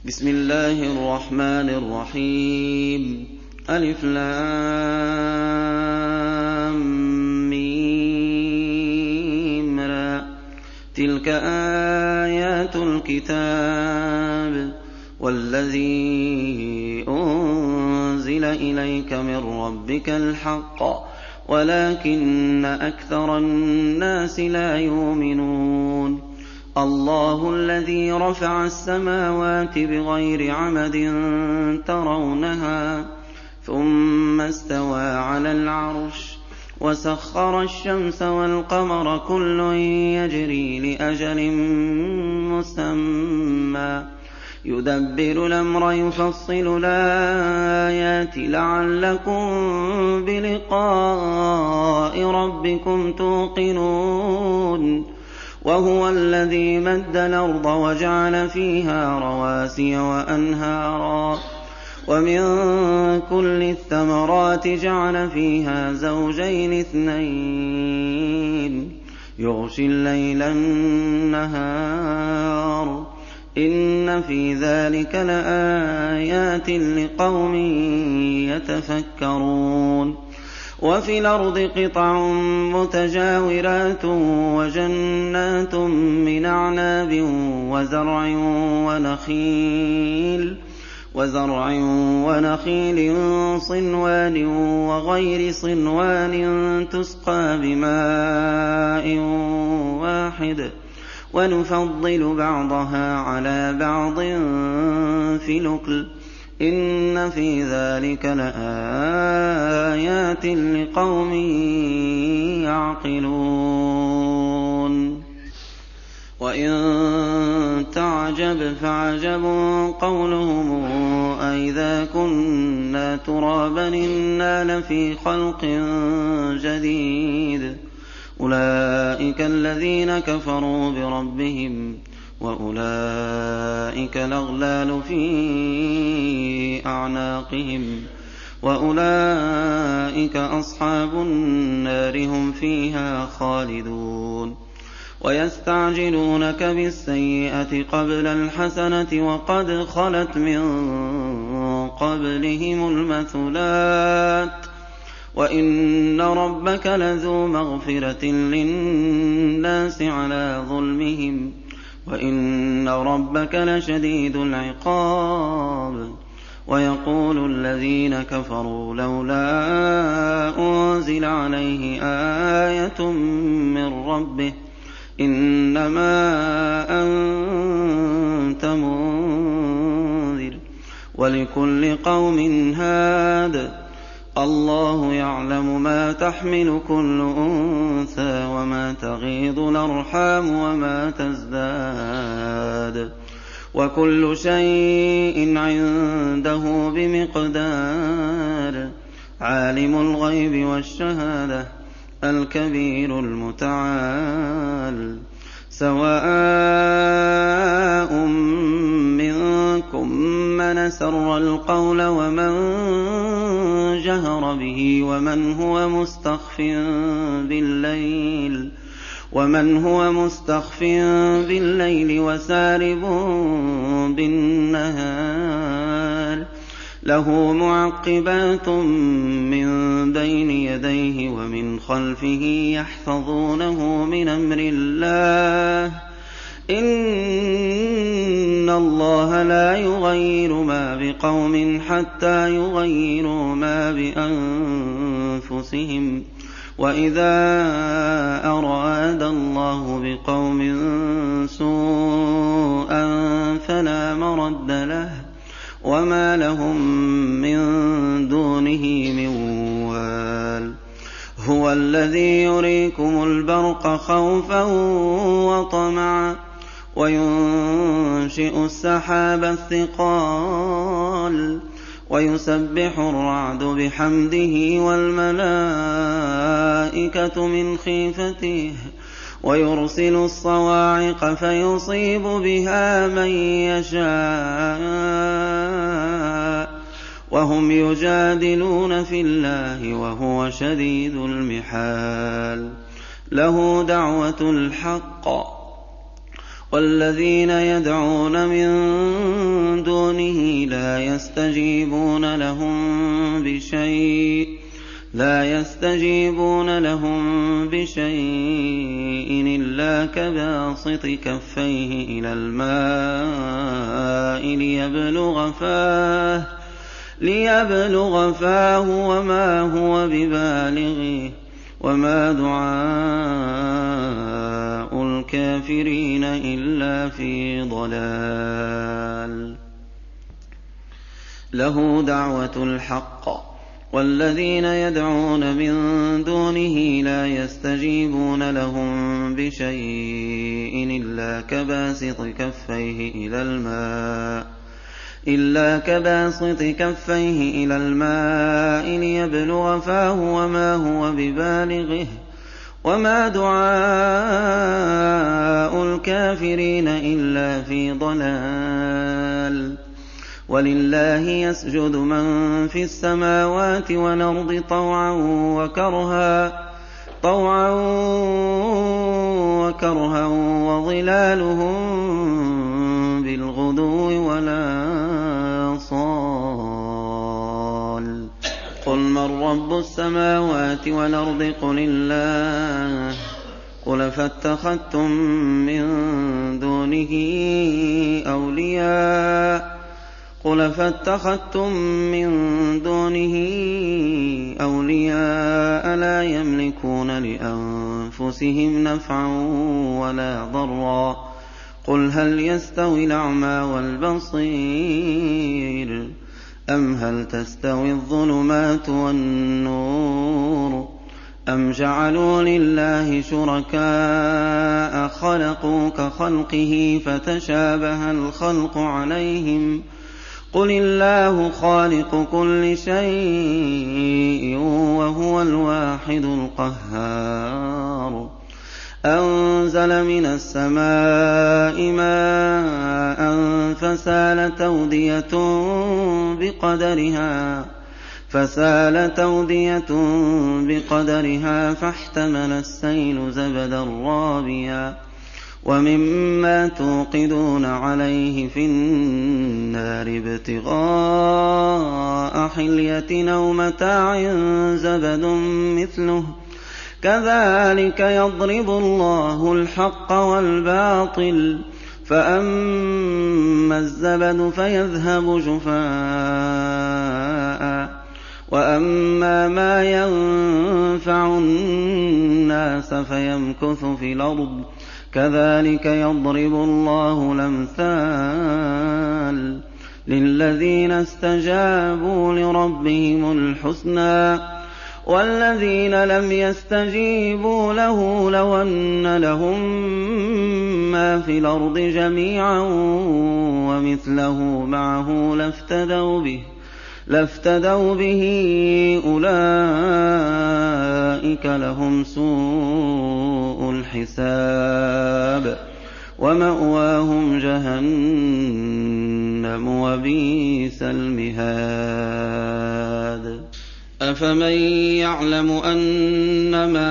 بسم الله الرحمن الرحيم. ألف لام ميم را. تلك آيات الكتاب والذي أنزل إليك من ربك الحق ولكن أكثر الناس لا يؤمنون. الله الذي رفع السماوات بغير عمد ترونها ثم استوى على العرش وسخر الشمس والقمر كل يجري لأجل مسمى يدبر الأمر يفصل الآيات لعلكم بلقاء ربكم توقنون. وهو الذي مد الأرض وجعل فيها رواسي وأنهارا ومن كل الثمرات جعل فيها زوجين اثنين يغشي الليل النهار إن في ذلك لآيات لقوم يتفكرون. وفي الأرض قطع متجاورات وجنات من أعناب وزرع ونخيل صنوان وغير صنوان تسقى بماء واحد ونفضل بعضها على بعض في الأكل إن في ذلك لآيات لقوم يعقلون. وإن تعجب فعجب قولهم أئذا كنا ترابا إنا لفي خلق جديد أولئك الذين كفروا بربهم وأولئك الأغلال في أعناقهم وأولئك أصحاب النار هم فيها خالدون. ويستعجلونك بالسيئة قبل الحسنة وقد خلت من قبلهم المثلات وإن ربك لذو مغفرة للناس على ظلمهم وإن ربك لشديد العقاب. ويقول الذين كفروا لولا أنزل عليه آية من ربه إنما أنت منذر ولكل قوم هاد الله يعلم ما تحمل كل أنثى وما تغيض الأرحام وما تزداد وكل شيء عنده بمقدار. عالم الغيب والشهادة الكبير المتعال. سواء منكم من سر القول ومن جهر به ومن هو مستخف بالليل وسارب بالنهار له معقبات من بين يديه ومن خلفه يحفظونه من أمر الله إن الله لا يغير ما بقوم حتى يغيروا ما بأنفسهم وإذا أراد الله بقوم سوءا فلا مرد له وما لهم من دونه من وال. هو الذي يريكم البرق خوفا وطمعا وينشئ السحاب الثقال ويسبح الرعد بحمده والملائكة من خيفته ويرسل الصواعق فيصيب بها من يشاء وهم يجادلون في الله وهو شديد المحال. له دعوة الحق والذين يدعون من دونه دونه لا يستجيبون لهم بشيء إلا كباسط كفيه إلى الماء ليبلغ فاه وما هو ببالغه وما دعاء الكافرين إلا في ضلال. له دعوة الحق والذين يدعون من دونه لا يستجيبون لهم بشيء إلا كباسط كفيه إلى الماء ليبلغ فاه وما هو ببالغه وما دعاء الكافرين إلا في ضلال. ولله يسجد من في السماوات والأرض طوعا وكرها وظلالهم بالغدو والآصال. قل من رب السماوات والأرض قل الله. قل فاتخذتم من دونه أولياء لا يملكون لأنفسهم نفعا ولا ضرا. قل هل يستوي الأعمى والبصير أم هل تستوي الظلمات والنور أم جعلوا لله شركاء خلقوا كخلقه فتشابه الخلق عليهم. قل الله خالق كل شيء وهو الواحد القهار. أنزل من السماء ماء فسالت تودية بقدرها فاحتمل السيل زبدا رابيا ومما توقدون عليه في النار ابتغاء حلية أو متاع زبد مثله كذلك يضرب الله الحق والباطل فأما الزبد فيذهب جفاء وأما ما ينفع الناس فيمكث في الأرض كذلك يضرب الله الأمثال للذين استجابوا لربهم الحسنى والذين لم يستجيبوا له لو أن لهم ما في الأرض جميعا ومثله معه لافتدوا به أولئك لهم سوء الحساب ومأواهم جهنم وبئس المهاد. أفمن يعلم أنما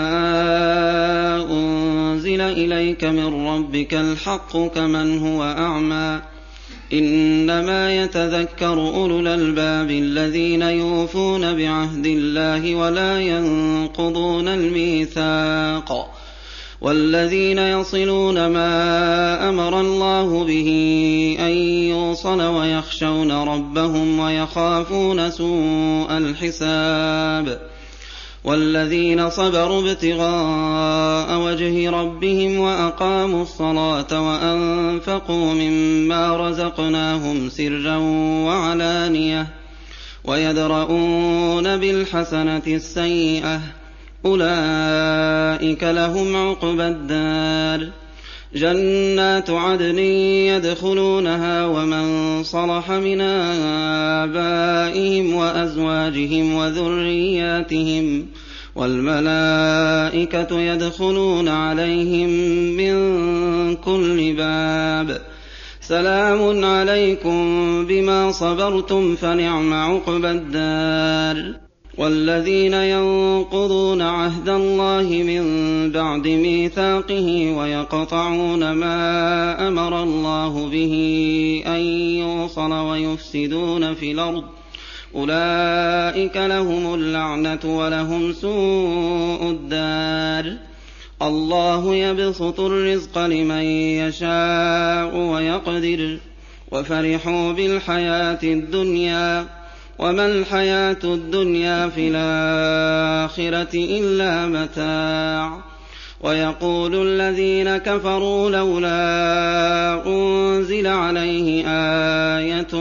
أنزل إليك من ربك الحق كمن هو أعمى إنما يتذكر أولو الألباب الذين يوفون بعهد الله ولا ينقضون الميثاق والذين يصلون ما أمر الله به أن يوصل ويخشون ربهم ويخافون سوء الحساب والذين صبروا ابتغاء وجه ربهم وأقاموا الصلاة وأنفقوا مما رزقناهم سرا وعلانية ويدرؤون بالحسنة السيئة أولئك لهم عقبى الدار جنات عدن يدخلونها ومن صلح من آبائهم وأزواجهم وذرياتهم والملائكة يدخلون عليهم من كل باب سلام عليكم بما صبرتم فنعم عقبى الدار. وَالَّذِينَ يَنقُضُونَ عَهْدَ اللَّهِ مِن بَعْدِ مِيثَاقِهِ وَيَقْطَعُونَ مَا أَمَرَ اللَّهُ بِهِ أَن يُوصَلَ وَيُفْسِدُونَ فِي الْأَرْضِ أُولَٰئِكَ لَهُمُ اللَّعْنَةُ وَلَهُمْ سُوءُ الدَّارِ اللَّهُ يَبْسُطُ الرِّزْقَ لِمَن يَشَاءُ وَيَقْدِرُ وَفَرِحُوا بِالْحَيَاةِ الدُّنْيَا وَمَا الْحَيَاةُ الدُّنْيَا فِي الْآخِرَةِ إِلَّا مَتَاعٌ وَيَقُولُ الَّذِينَ كَفَرُوا لَوْلَا أُنزِلَ عَلَيْهِ آيَةٌ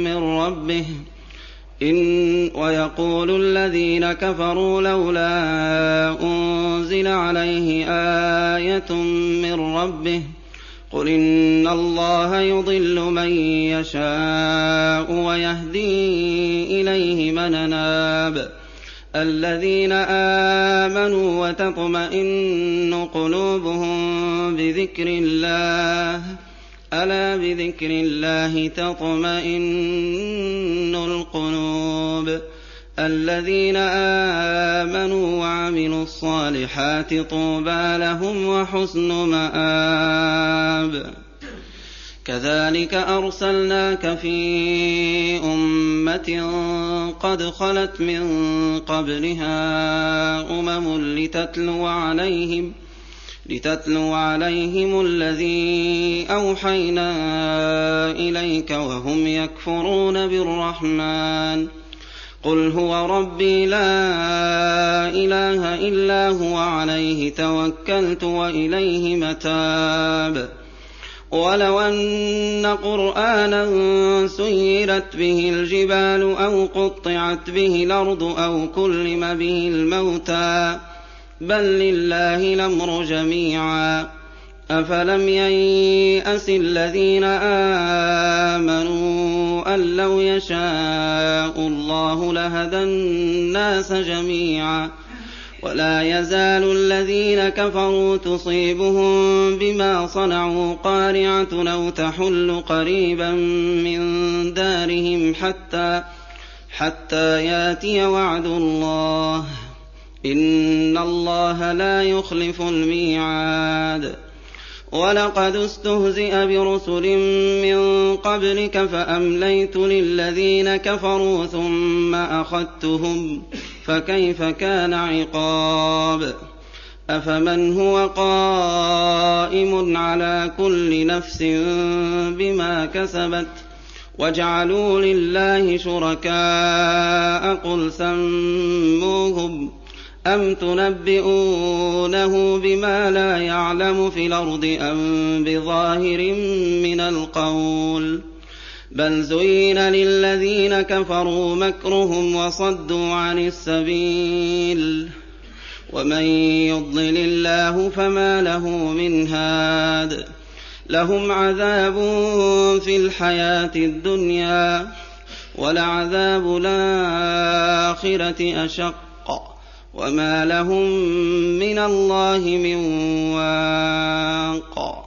مِّن رَّبِّهِ قُلْ إِنَّ اللَّهَ يُضِلُّ مَن يَشَاءُ وَيَهْدِي إِلَيْهِ مَنْ أَنَابَ الَّذِينَ آمَنُوا وَتَطْمَئِنُّ قُلُوبُهُم بِذِكْرِ اللَّهِ أَلَا بِذِكْرِ اللَّهِ تَطْمَئِنُّ الْقُلُوبُ الَّذِينَ آمَنُوا وَعَمِلُوا الصَّالِحَاتِ طُوبَىٰ لَهُمْ وَحُسْنُ مَآبٍ كَذَٰلِكَ أَرْسَلْنَاكَ فِي أُمَّةٍ قَدْ خَلَتْ مِن قَبْلِهَا لِتَتْلُوَ عَلَيْهِمُ الَّذِي أَوْحَيْنَا إِلَيْكَ وَهُمْ يَكْفُرُونَ بِالرَّحْمَٰنِ قُلْ هُوَ رَبِّي لَا إِلَٰهَ إِلَّا هُوَ عَلَيْهِ تَوَكَّلْتُ وَإِلَيْهِ مَتَابِ وَلَوْ أَنَّ قُرْآنًا سُيِّرَتْ بِهِ الْجِبَالُ أَوْ قُطِّعَتْ بِهِ الْأَرْضُ أَوْ كُلِّمَ بِهِ الْمَوْتَىٰ بَل لِّلَّهِ الْأَمْرُ جَمِيعًا أَفَلَمْ يَيْأَسِ الَّذِينَ آمَنُوا أَن لَّوْ يَشَاءُ اللَّهُ لَهَدَى النَّاسَ جَمِيعًا وَلَا يَزَالُ الَّذِينَ كَفَرُوا تُصِيبُهُم بِمَا صَنَعُوا قَارِعَةٌ أَوْ تَحُلُّ قَرِيبًا مِّن دَارِهِمْ حَتَّىٰ يَأْتِيَ وَعْدُ اللَّهِ ۚ إِنَّ اللَّهَ لَا يُخْلِفُ الْمِيعَادَ وَلَقَدِ اسْتُهْزِئَ بِرُسُلٍ مِّن قَبْلِكَ فَأَمْلَيْتُ لِلَّذِينَ كَفَرُوا ثُمَّ أَخَذْتُهُمْ فَكَيْفَ كَانَ عِقَابِ أَفَمَنْ هُوَ قَائِمٌ عَلَىٰ كُلِّ نَفْسٍ بِمَا كَسَبَتْ وَجَعَلُوا لِلَّهِ شُرَكَاءَ قُلْ سَمُّوهُمْ أَمْ تُنَبِّئُونَهُ بِمَا لَا يَعْلَمُ فِي الْأَرْضِ أَم بِظَاهِرٍ مِّنَ الْقَوْلِ بَلْ زُيِّنَ لِلَّذِينَ كَفَرُوا مَكْرُهُمْ وَصَدُّوا عَنِ السَّبِيلِ وَمَن يُضْلِلِ اللَّهُ فَمَا لَهُ مِنْ هَادٍ لَّهُمْ عَذَابٌ فِي الْحَيَاةِ الدُّنْيَا وَلَعَذَابُ الْآخِرَةِ أَشَقُّ وَمَا لَهُم مِّنَ اللَّهِ مِن وَاقٍ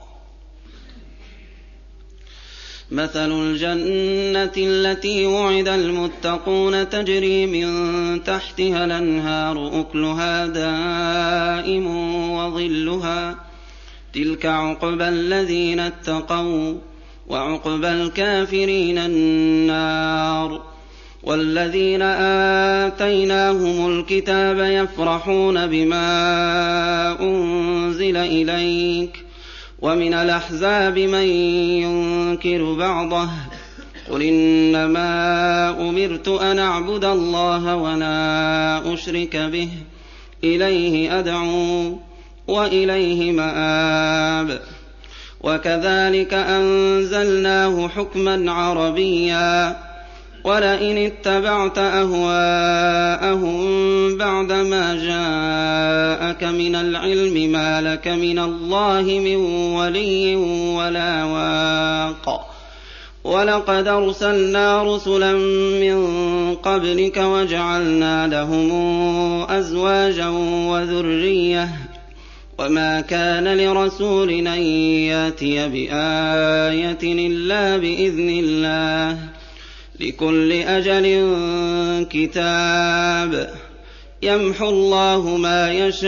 مَثَلُ الْجَنَّةِ الَّتِي وُعِدَ الْمُتَّقُونَ تَجْرِي مِن تَحْتِهَا الْأَنْهَارُ أُكُلُهَا دَائِمٌ وَظِلُّهَا ۚ تِلْكَ عُقْبَى الَّذِينَ اتَّقَوا ۖ وَّعُقْبَى الْكَافِرِينَ النَّارُ وَالَّذِينَ آتَيْنَاهُمُ الْكِتَابَ يَفْرَحُونَ بِمَا أُنزِلَ إِلَيْكَ وَمِنَ الْأَحْزَابِ مَن يُنكِرُ بَعْضَهُ قُلْ إِنَّمَا أُمِرْتُ أَنْ أَعْبُدَ اللَّهَ وَلَا أُشْرِكَ بِهِ إِلَيْهِ أَدْعُو وَإِلَيْهِ مَآبِ وَكَذَٰلِكَ أَنزَلْنَاهُ حُكْمًا عَرَبِيًّا وَلَئِنِ اتَّبَعْتَ أَهْوَاءَهُم بَعْدَمَا جَاءَكَ مِنَ الْعِلْمِ مَا لَكَ مِنَ اللَّهِ مِن وَلِيٍّ وَلَا وَاقٍ وَلَقَدْ أَرْسَلْنَا رُسُلًا مِّن قَبْلِكَ وَجَعَلْنَا لَهُمْ أَزْوَاجًا وَذُرِّيَّةً ۚ وَمَا كَانَ لِرَسُولٍ أَن يَأْتِيَ بِآيَةٍ إِلَّا بِإِذْنِ اللَّهِ ۚ لِكُلِّ أَجَلٍ كِتَابٌ يَمْحُو اللَّهُ مَا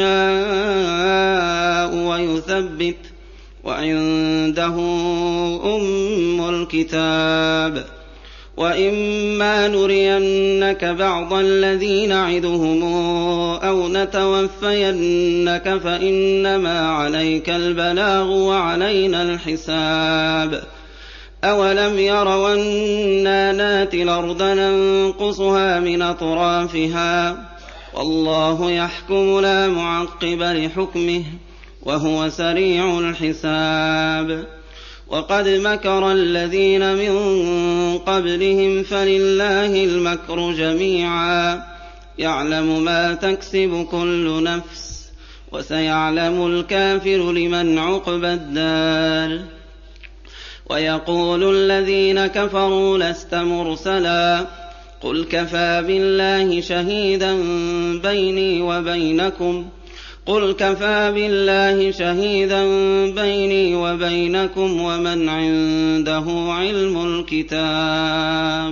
يَشَاءُ وَيُثَبِّتُ وَعِندَهُ أُمُّ الْكِتَابِ وَإِمَّا نُرِيَنَّكَ بَعْضَ الَّذِي نَعِدُهُمْ أَوْ نَتَوَفَّيَنَّكَ فَإِنَّمَا عَلَيْكَ الْبَلَاغُ وَعَلَيْنَا الْحِسَابُ أَوَلَمْ يَرَوْا أَنَّا نَأْتِي الْأَرْضَ نَنقُصُهَا مِنْ أَطْرَافِهَا وَاللَّهُ يَحْكُمُ لَا مُعَقِّبَ لِحُكْمِهِ وَهُوَ سَرِيعُ الْحِسَابِ وَقَدْ مَكَرَ الَّذِينَ مِن قَبْلِهِمْ فَلِلَّهِ الْمَكْرُ جَمِيعًا يَعْلَمُ مَا تَكْسِبُ كُلُّ نَفْسٍ وَسَيَعْلَمُ الْكَافِرُ لِمَنْ عُقْبَى الدَّارِ وَيَقُولُ الَّذِينَ كَفَرُوا لَسْتَ مُرْسَلًا قُلْ كَفَىٰ بِاللَّهِ شَهِيدًا بَيْنِي وَبَيْنَكُمْ وَمَنْ عِندَهُ عِلْمُ الْكِتَابِ